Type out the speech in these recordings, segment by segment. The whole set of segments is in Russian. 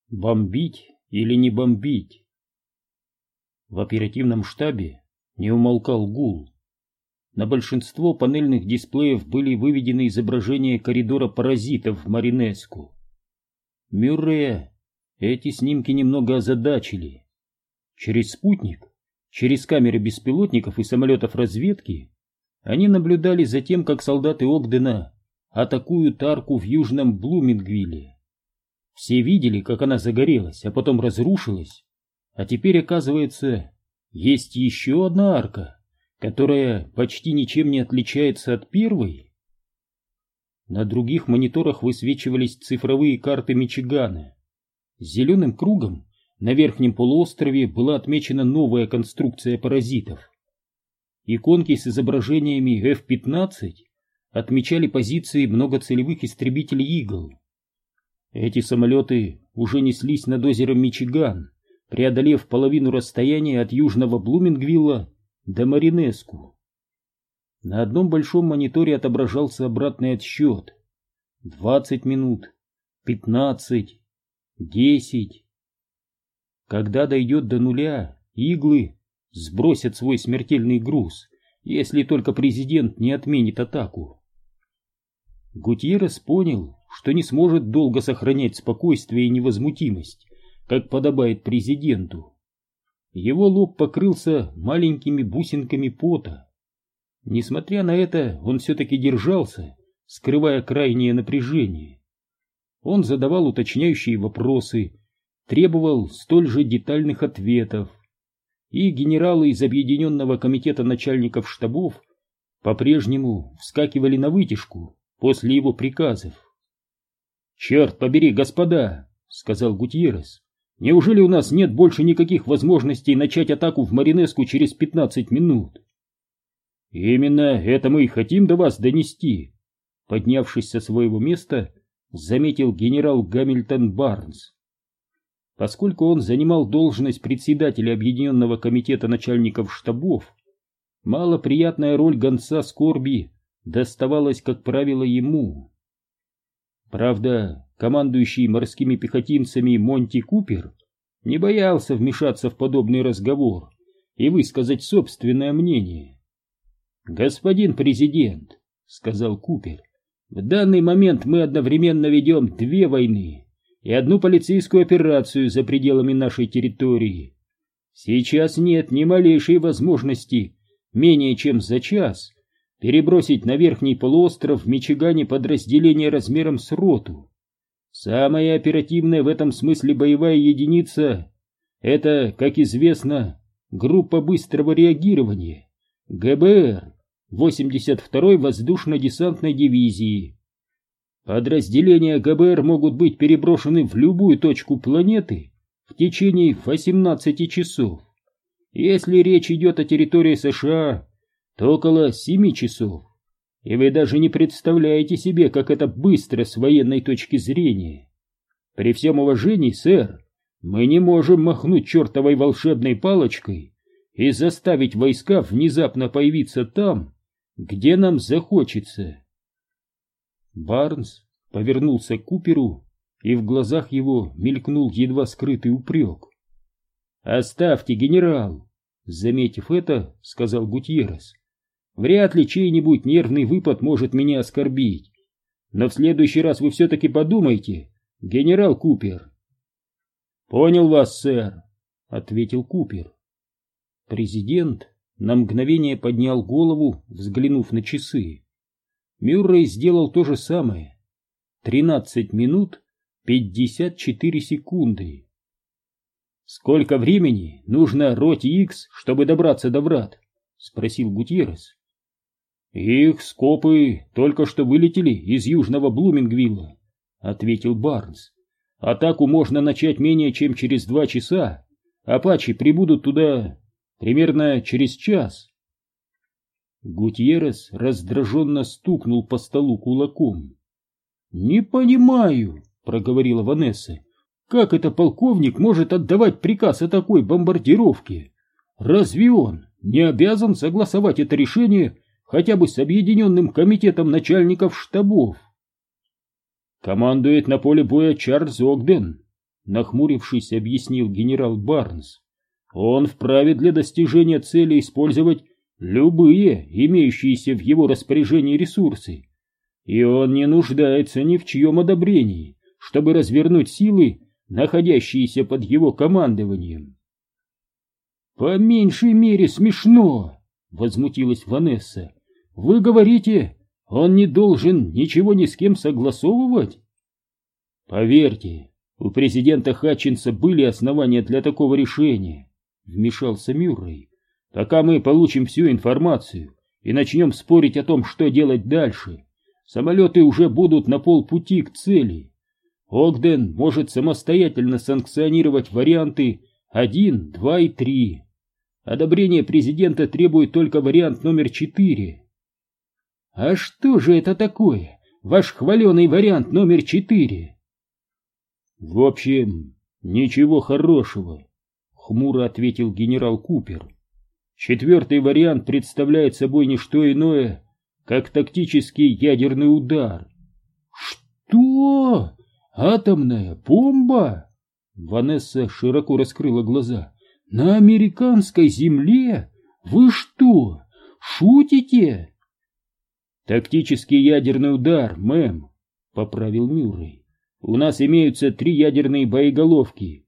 Бомбить или не бомбить? В оперативном штабе не умолкал гул. На большинство панельных дисплеев были выведены изображения коридора паразитов в Маринеску. Мюррея эти снимки немного озадачили. Через спутник, через камеры беспилотников и самолетов разведки они наблюдали за тем, как солдаты Огдена атакуют арку в южном Блумингвилле. Все видели, как она загорелась, а потом разрушилась, а теперь, оказывается, есть еще одна арка, которая почти ничем не отличается от первой. На других мониторах высвечивались цифровые карты Мичигана. Зеленым кругом на верхнем полуострове была отмечена новая конструкция паразитов. Иконки с изображениями F-15 отмечали позиции многоцелевых истребителей «Игл». Эти самолеты уже неслись над озером Мичиган, преодолев половину расстояния от южного Блумингвилла до Маринеску. На одном большом мониторе отображался обратный отсчет. 20 минут, 15, 10. Когда дойдет до нуля, иглы сбросят свой смертельный груз, если только президент не отменит атаку. Гутьеррес понял, что не сможет долго сохранять спокойствие и невозмутимость, как подобает президенту. Его лоб покрылся маленькими бусинками пота. Несмотря на это, он все-таки держался, скрывая крайнее напряжение. Он задавал уточняющие вопросы, требовал столь же детальных ответов, и генералы из Объединенного комитета начальников штабов по-прежнему вскакивали на вытяжку после его приказов. «Черт побери, господа!» — сказал Гутьеррес. «Неужели у нас нет больше никаких возможностей начать атаку в Маринеску через 15 минут?» «Именно это мы и хотим до вас донести», — поднявшись со своего места, заметил генерал Гамильтон Барнс. Поскольку он занимал должность председателя Объединенного комитета начальников штабов, малоприятная роль гонца скорби доставалась, как правило, ему. Правда, командующий морскими пехотинцами Монти Купер не боялся вмешаться в подобный разговор и высказать собственное мнение. «Господин президент», — сказал Купер, — «в данный момент мы одновременно ведем две войны и одну полицейскую операцию за пределами нашей территории. Сейчас нет ни малейшей возможности менее чем за час перебросить на верхний полуостров в Мичигане подразделение размером с роту. Самая оперативная в этом смысле боевая единица — это, как известно, группа быстрого реагирования, ГБР, 82-й воздушно-десантной дивизии. Подразделения ГБР могут быть переброшены в любую точку планеты в течение 18 часов. Если речь идет о территории США, то около 7 часов. И вы даже не представляете себе, как это быстро с военной точки зрения. При всем уважении, сэр, мы не можем махнуть чертовой волшебной палочкой и заставить войска внезапно появиться там, где нам захочется. Барнс повернулся к Куперу, и в глазах его мелькнул едва скрытый упрек. «Оставьте, генерал!» Заметив это, сказал Гутьеррес. «Вряд ли чей-нибудь нервный выпад может меня оскорбить. Но в следующий раз вы все-таки подумайте, генерал Купер». «Понял вас, сэр», — ответил Купер. Президент на мгновение поднял голову, взглянув на часы. Мюррей сделал то же самое. 13 минут 54 секунды. «Сколько времени нужно роте Икс, чтобы добраться до врат?» — спросил Гутьеррес. «Их скопы только что вылетели из южного Блумингвилла», — ответил Барнс. «Атаку можно начать менее чем через 2 часа. Апачи прибудут туда примерно через час». Гутьеррес раздраженно стукнул по столу кулаком. «Не понимаю», — проговорила Ванесса, — «как это полковник может отдавать приказ о такой бомбардировке? Разве он не обязан согласовать это решение хотя бы с Объединенным комитетом начальников штабов?» «Командует на поле боя Чарльз Огден», нахмурившись, объяснил генерал Барнс. Он вправе для достижения цели использовать любые имеющиеся в его распоряжении ресурсы, и он не нуждается ни в чьем одобрении, чтобы развернуть силы, находящиеся под его командованием. «По меньшей мере смешно!» — возмутилась Ванесса. «Вы говорите, он не должен ничего ни с кем согласовывать?» «Поверьте, у президента Хатчинса были основания для такого решения», — вмешался Мюррей. «Пока мы получим всю информацию и начнем спорить о том, что делать дальше, самолеты уже будут на полпути к цели. Огден может самостоятельно санкционировать варианты 1, 2 и 3. Одобрение президента требует только вариант номер 4. «А что же это такое, ваш хваленый вариант номер 4?» «В общем, ничего хорошего», — хмуро ответил генерал Купер. «4-й вариант представляет собой не что иное, как тактический ядерный удар». «Что? Атомная бомба?» Ванесса широко раскрыла глаза. «На американской земле? Вы что, шутите?» «Тактический ядерный удар, мэм», — поправил Мюррей. «У нас имеются 3 ядерные боеголовки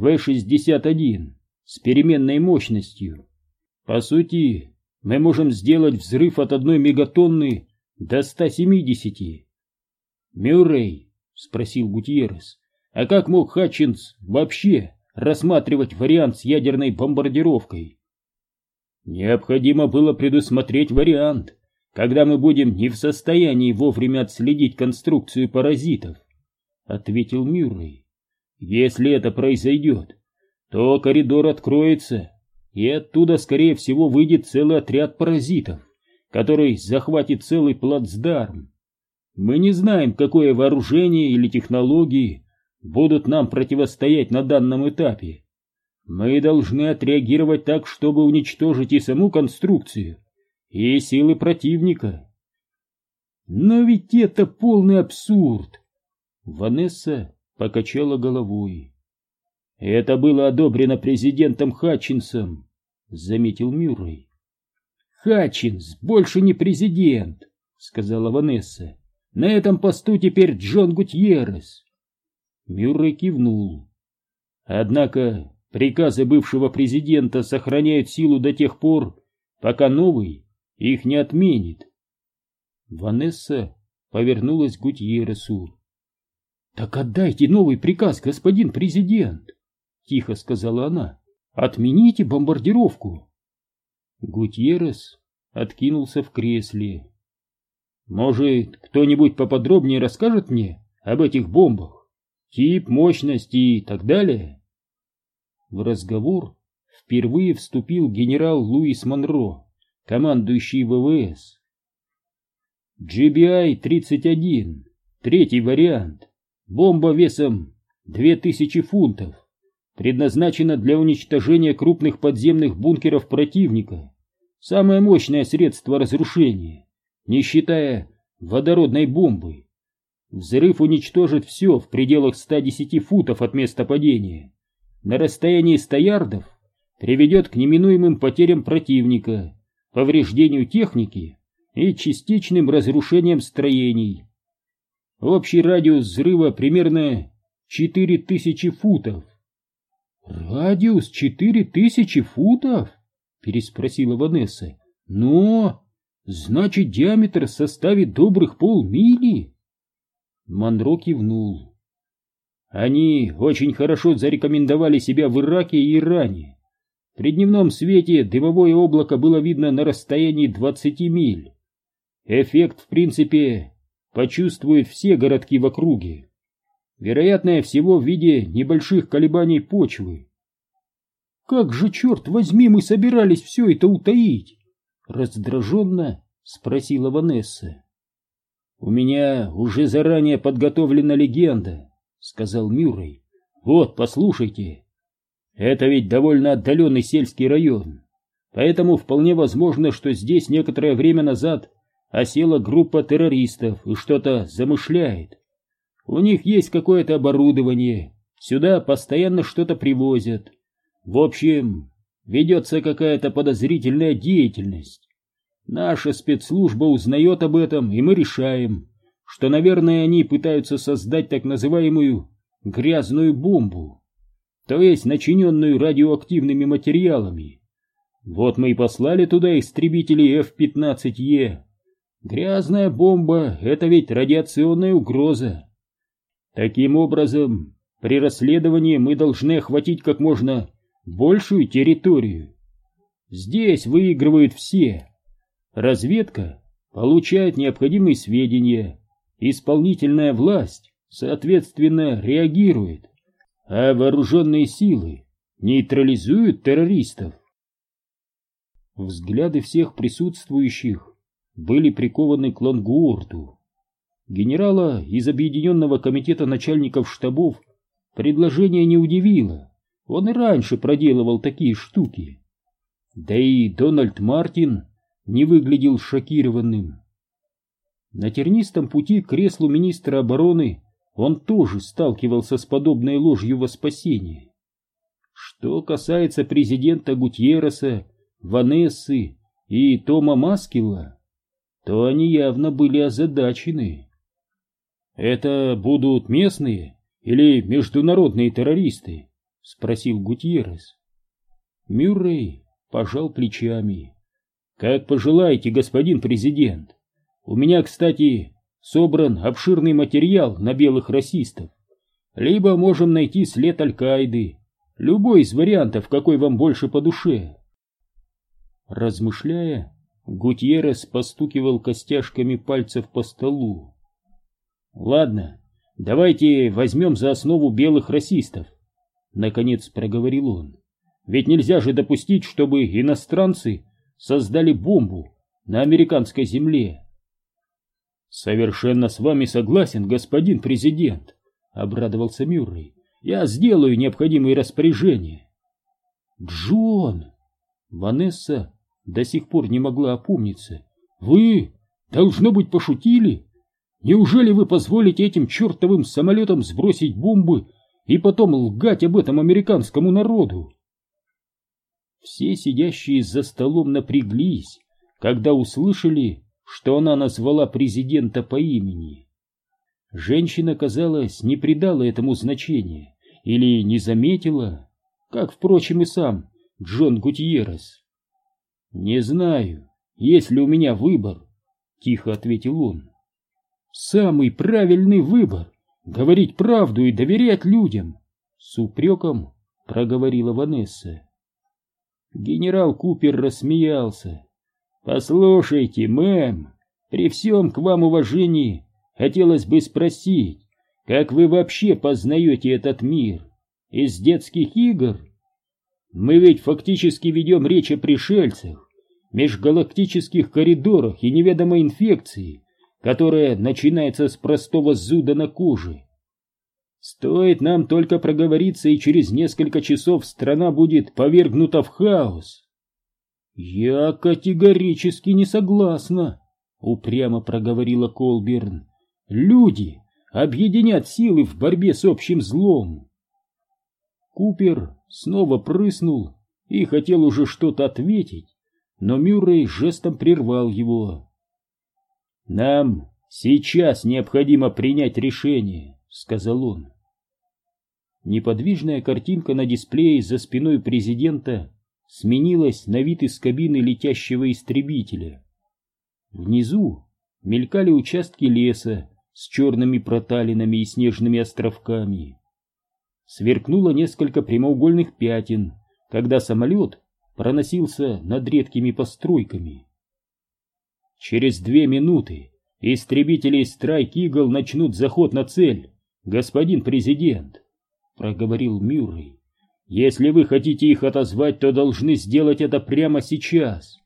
В-61 с переменной мощностью. По сути, мы можем сделать взрыв от 1 мегатонны до 170. «Мюррей», — спросил Гутьеррес, — «а как мог Хатчинс вообще рассматривать вариант с ядерной бомбардировкой?» «Необходимо было предусмотреть вариант, когда мы будем не в состоянии вовремя отследить конструкцию паразитов», — ответил Мюррей. «Если это произойдет, то коридор откроется, и оттуда, скорее всего, выйдет целый отряд паразитов, который захватит целый плацдарм. Мы не знаем, какое вооружение или технологии будут нам противостоять на данном этапе. Мы должны отреагировать так, чтобы уничтожить и саму конструкцию, и силы противника». «Но ведь это полный абсурд!» Ванесса покачала головой. «Это было одобрено президентом Хатчинсом», — заметил Мюррей. «Хатчинс больше не президент», — сказала Ванесса. «На этом посту теперь Джон Гутьеррес». Мюррей кивнул. «Однако приказы бывшего президента сохраняют силу до тех пор, пока новый их не отменит». Ванесса повернулась к Гутьерресу. «Так отдайте новый приказ, господин президент», — тихо сказала она. «Отмените бомбардировку». Гутьеррес откинулся в кресле. «Может, кто-нибудь поподробнее расскажет мне об этих бомбах? Тип, мощность и так далее?» В разговор впервые вступил генерал Луис Монро, командующий ВВС. GBI-31, 3-й вариант. Бомба весом 2000 фунтов. Предназначена для уничтожения крупных подземных бункеров противника. Самое мощное средство разрушения, не считая водородной бомбы. Взрыв уничтожит все в пределах 110 футов от места падения. На расстоянии 100 ярдов приведет к неминуемым потерям противника, повреждению техники и частичным разрушением строений. Общий радиус взрыва примерно 4000 футов. «Радиус 4000 футов?» — переспросила Ванесса. «Но, значит, диаметр составит добрых полмили?» Монро кивнул. «Они очень хорошо зарекомендовали себя в Ираке и Иране. При дневном свете дымовое облако было видно на расстоянии 20 миль. Эффект, в принципе, почувствуют все городки в округе. Вероятнее всего в виде небольших колебаний почвы». «Как же, черт возьми, мы собирались все это утаить?» — раздраженно спросила Ванесса. «У меня уже заранее подготовлена легенда», — сказал Мюррей. «Вот, послушайте. Это ведь довольно отдаленный сельский район, поэтому вполне возможно, что здесь некоторое время назад осела группа террористов и что-то замышляет. У них есть какое-то оборудование, Сюда постоянно что-то привозят. В общем, ведется какая-то подозрительная деятельность. Наша спецслужба узнает об этом, и мы решаем, что, наверное, они пытаются создать так называемую грязную бомбу, то есть начиненную радиоактивными материалами. Вот мы и послали туда истребители F-15E. Грязная бомба — это ведь радиационная угроза. Таким образом, при расследовании мы должны охватить как можно большую территорию. Здесь выигрывают все. Разведка получает необходимые сведения, исполнительная власть, соответственно, реагирует, а вооруженные силы нейтрализуют террористов. Взгляды всех присутствующих были прикованы к Лангуорту. Генерала из Объединенного комитета начальников штабов предложение не удивило, он и раньше проделывал такие штуки. Да и Дональд Мартин не выглядел шокированным. На тернистом пути к креслу министра обороны он тоже сталкивался с подобной ложью во спасение. Что касается президента Гутьерреса, Ванессы и Тома Маскилла, то они явно были озадачены. «Это будут местные или международные террористы?» — спросил Гутьеррес. Мюррей пожал плечами. «Как пожелаете, господин президент. У меня, кстати, собран обширный материал на белых расистов. Либо можем найти след Аль-Каиды. Любой из вариантов, какой вам больше по душе». Размышляя, Гутьеррес постукивал костяшками пальцев по столу. «Ладно, давайте возьмем за основу белых расистов», — наконец проговорил он. «Ведь нельзя же допустить, чтобы иностранцы создали бомбу на американской земле». «Совершенно с вами согласен, господин президент», — обрадовался Мюррей. «Я сделаю необходимые распоряжения». «Джон!» Ванесса до сих пор не могла опомниться. «Вы, должно быть, пошутили? Неужели вы позволите этим чертовым самолетам сбросить бомбы и потом лгать об этом американскому народу?» Все сидящие за столом напряглись, когда услышали, что она назвала президента по имени. Женщина, казалось, не придала этому значения или не заметила, как, впрочем, и сам Джон Гутьеррес. «Не знаю, есть ли у меня выбор», — тихо ответил он. «Самый правильный выбор — говорить правду и доверять людям», — с упреком проговорила Ванесса. Генерал Купер рассмеялся. «Послушайте, мэм, при всем к вам уважении хотелось бы спросить, как вы вообще познаете этот мир? Из детских игр? Мы ведь фактически ведем речь о пришельцах, межгалактических коридорах и неведомой инфекции, которая начинается с простого зуда на коже. Стоит нам только проговориться, и через несколько часов страна будет повергнута в хаос». «Я категорически не согласна», — упрямо проговорила Колберн. «Люди объединят силы в борьбе с общим злом». Купер снова прыснул и хотел уже что-то ответить, но Мюррей жестом прервал его. «Нам сейчас необходимо принять решение», — сказал он. Неподвижная картинка на дисплее за спиной президента сменилась на вид из кабины летящего истребителя. Внизу мелькали участки леса с черными проталинами и снежными островками. Сверкнуло несколько прямоугольных пятен, когда самолет проносился над редкими постройками. «Через 2 минуты истребители Strike Eagle начнут заход на цель, господин президент», — проговорил Мюррей. «Если вы хотите их отозвать, то должны сделать это прямо сейчас».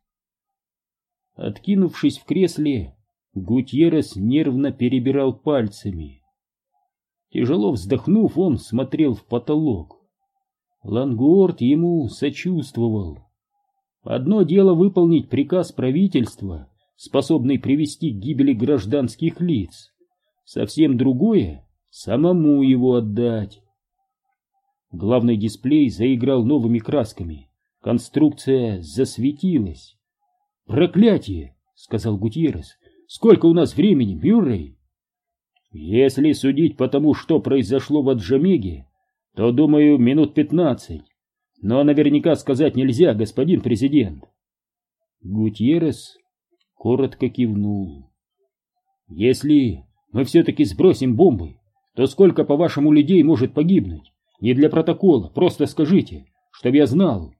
Откинувшись в кресле, Гутьеррес нервно перебирал пальцами. Тяжело вздохнув, он смотрел в потолок. Лангуорт ему сочувствовал. Одно дело выполнить приказ правительства, способный привести к гибели гражданских лиц, совсем другое — самому его отдать. Главный дисплей заиграл новыми красками. Конструкция засветилась. «Проклятие!» — сказал Гутьеррес. «Сколько у нас времени, Мюррей?» «Если судить по тому, что произошло в Аджамеге, то, думаю, минут 15. Но наверняка сказать нельзя, господин президент». Гутьеррес коротко кивнул. «Если мы все-таки сбросим бомбы, то сколько, по-вашему, людей может погибнуть? Не для протокола, просто скажите, чтоб я знал».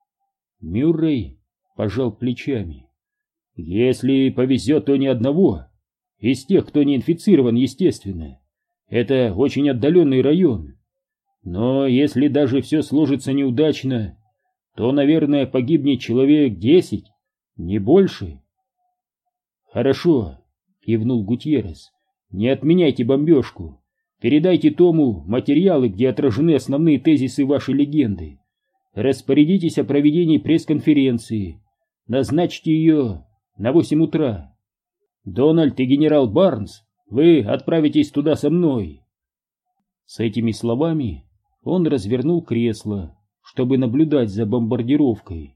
Мюррей пожал плечами. «Если повезет, то ни одного. Из тех, кто не инфицирован, естественно. Это очень отдаленный район. Но если даже все сложится неудачно, то, наверное, погибнет человек 10, не больше». «Хорошо», — кивнул Гутьеррес. «Не отменяйте бомбежку. Передайте Тому материалы, где отражены основные тезисы вашей легенды. Распорядитесь о проведении пресс-конференции. Назначьте ее на 8 утра. Дональд и генерал Барнс, вы отправитесь туда со мной». С этими словами он развернул кресло, чтобы наблюдать за бомбардировкой.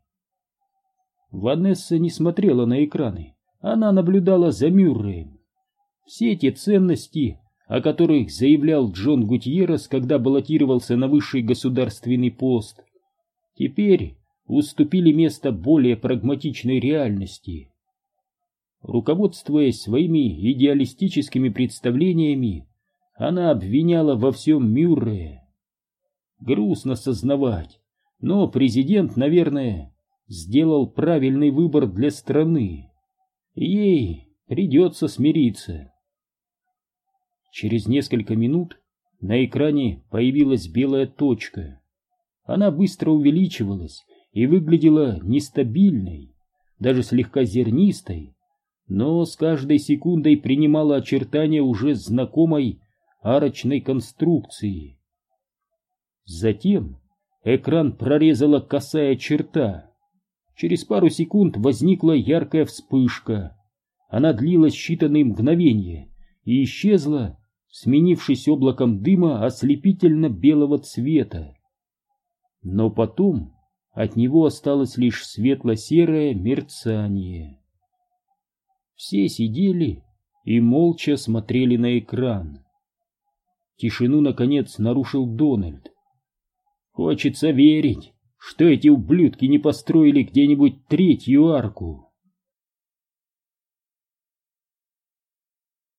Ванесса не смотрела на экраны, она наблюдала за Мюрреем. Все те ценности, о которых заявлял Джон Гутьеррес, когда баллотировался на высший государственный пост, теперь уступили место более прагматичной реальности. Руководствуясь своими идеалистическими представлениями, она обвиняла во всем Мюррея. Грустно сознавать, но президент, наверное, сделал правильный выбор для страны. Ей придется смириться. Через несколько минут на экране появилась белая точка. Она быстро увеличивалась и выглядела нестабильной, даже слегка зернистой, но с каждой секундой принимала очертания уже знакомой арочной конструкции. Затем экран прорезала косая черта. Через пару секунд возникла яркая вспышка. Она длилась считанные мгновения и исчезла, сменившись облаком дыма ослепительно-белого цвета. Но потом от него осталось лишь светло-серое мерцание. Все сидели и молча смотрели на экран. Тишину, наконец, нарушил Дональд. «Хочется верить, что эти ублюдки не построили где-нибудь третью арку».